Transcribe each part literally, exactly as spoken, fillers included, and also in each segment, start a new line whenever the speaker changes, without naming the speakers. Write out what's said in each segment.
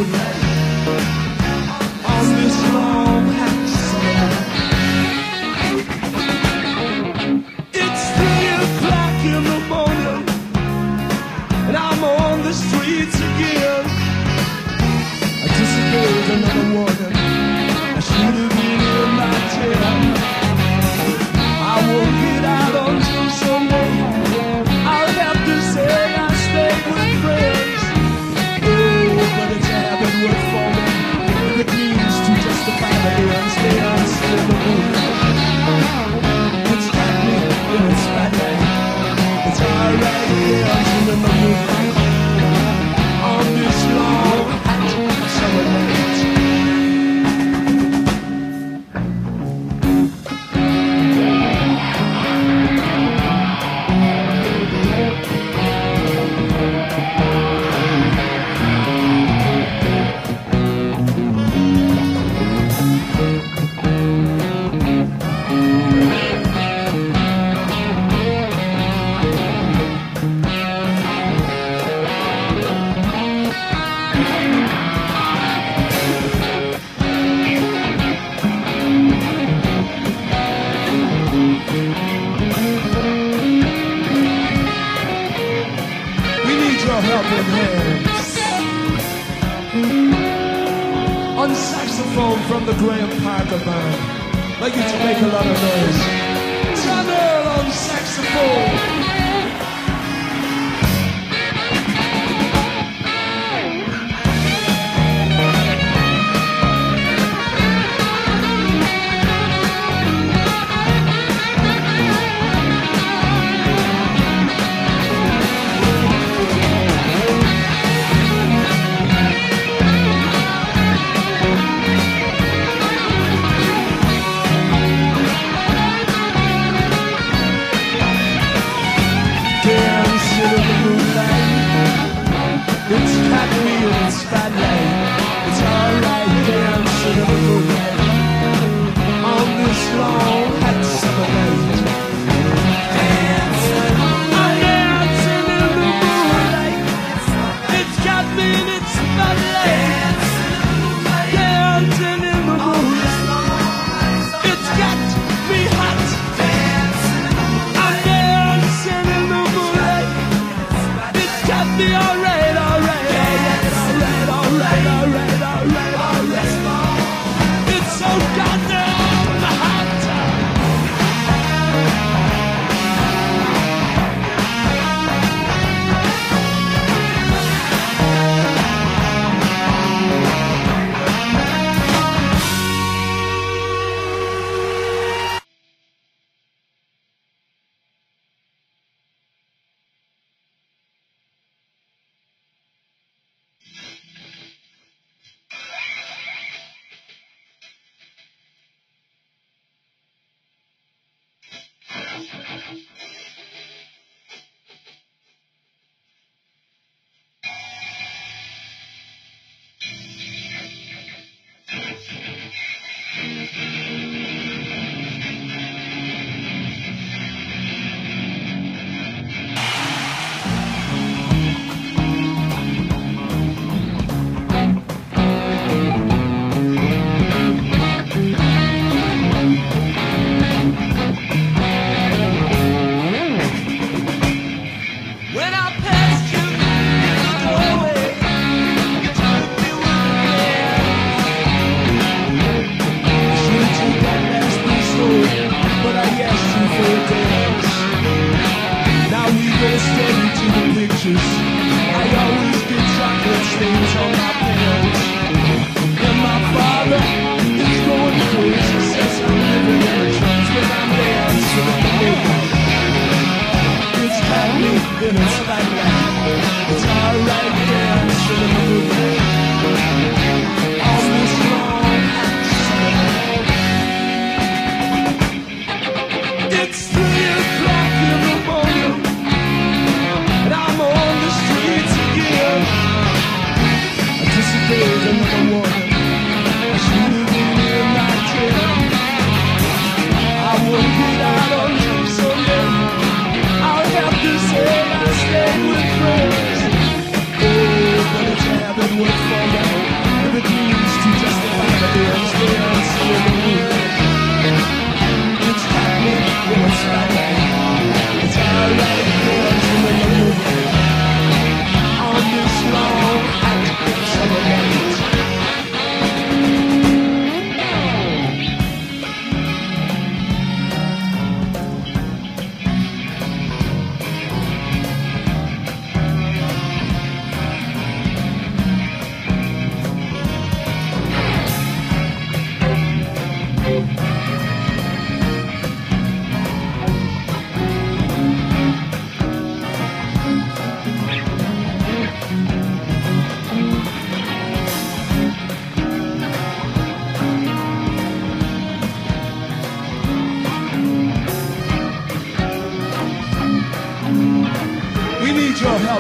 moonlight on this long hot summer. It's three o'clock in the morning, and I'm on the streets again. I disobeyed another warning. I should have been in my tent. I won't get out until Sunday. I'll have to say I stayed with friends. Oh, but it's a habit worth forming if it means to justify the ends. Dancing in the moonlight, it's got me in its spotlight. It's alright dancing in the moonlight on this long hot summer night. On saxophone from the Graham Parker band, like you to make a lot of noise. John Earl on saxophone. It's got me in the spotlight. It's alright dancing in the moonlight on this long hot summer night. Dancing, I'm dancing in the moonlight. It's got me in its spotlight. Dancing in the moonlight. It's got me hot. I'm dancing in the moonlight. It's got me alright.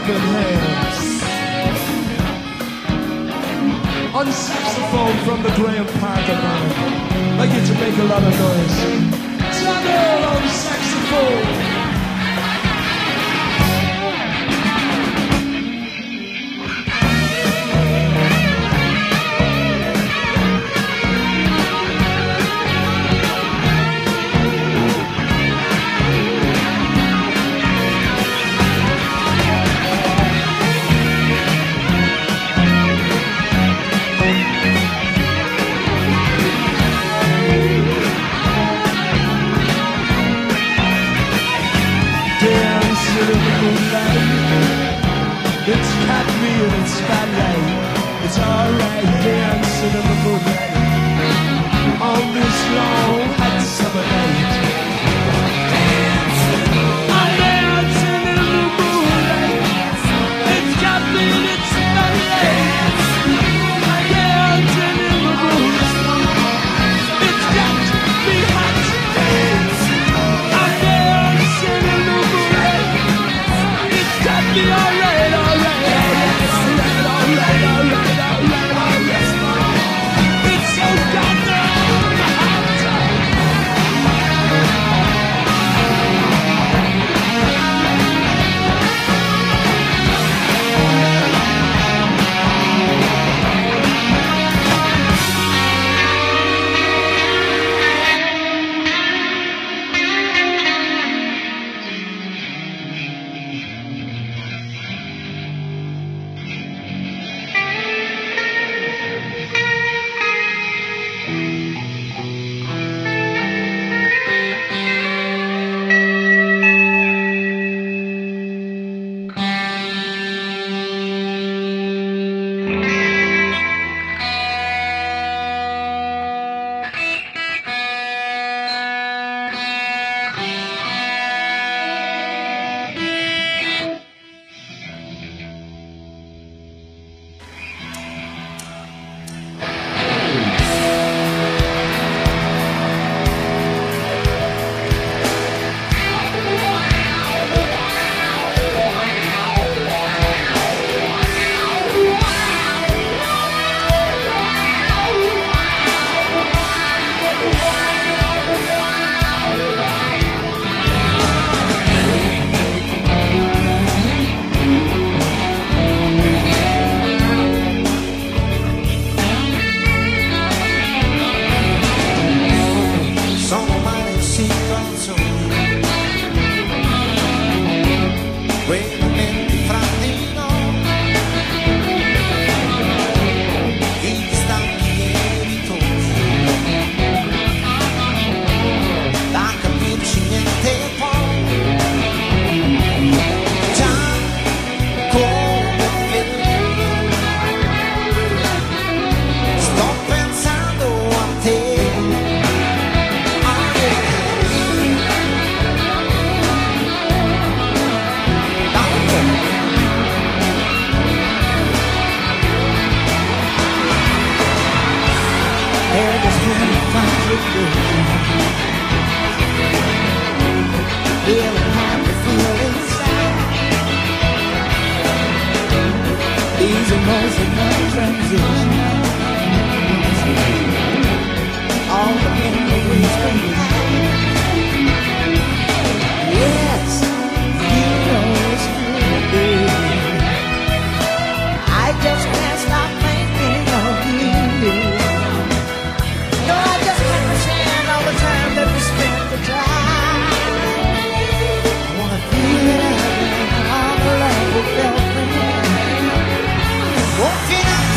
clapping hands. On saxophone from the Graham Parker band. I get to make a lot of noise. Tenor on saxophone. It's got me in its spotlight. It's alright dancing in the moonlight on this long hot summer night. I'm dancing in the moonlight. It's got me in its spotlight. I'm dancing in the moonlight. It's got me hot. I'm dancing in the moonlight. It's got me alright, alright.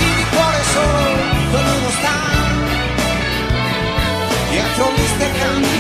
Dietro gli steccati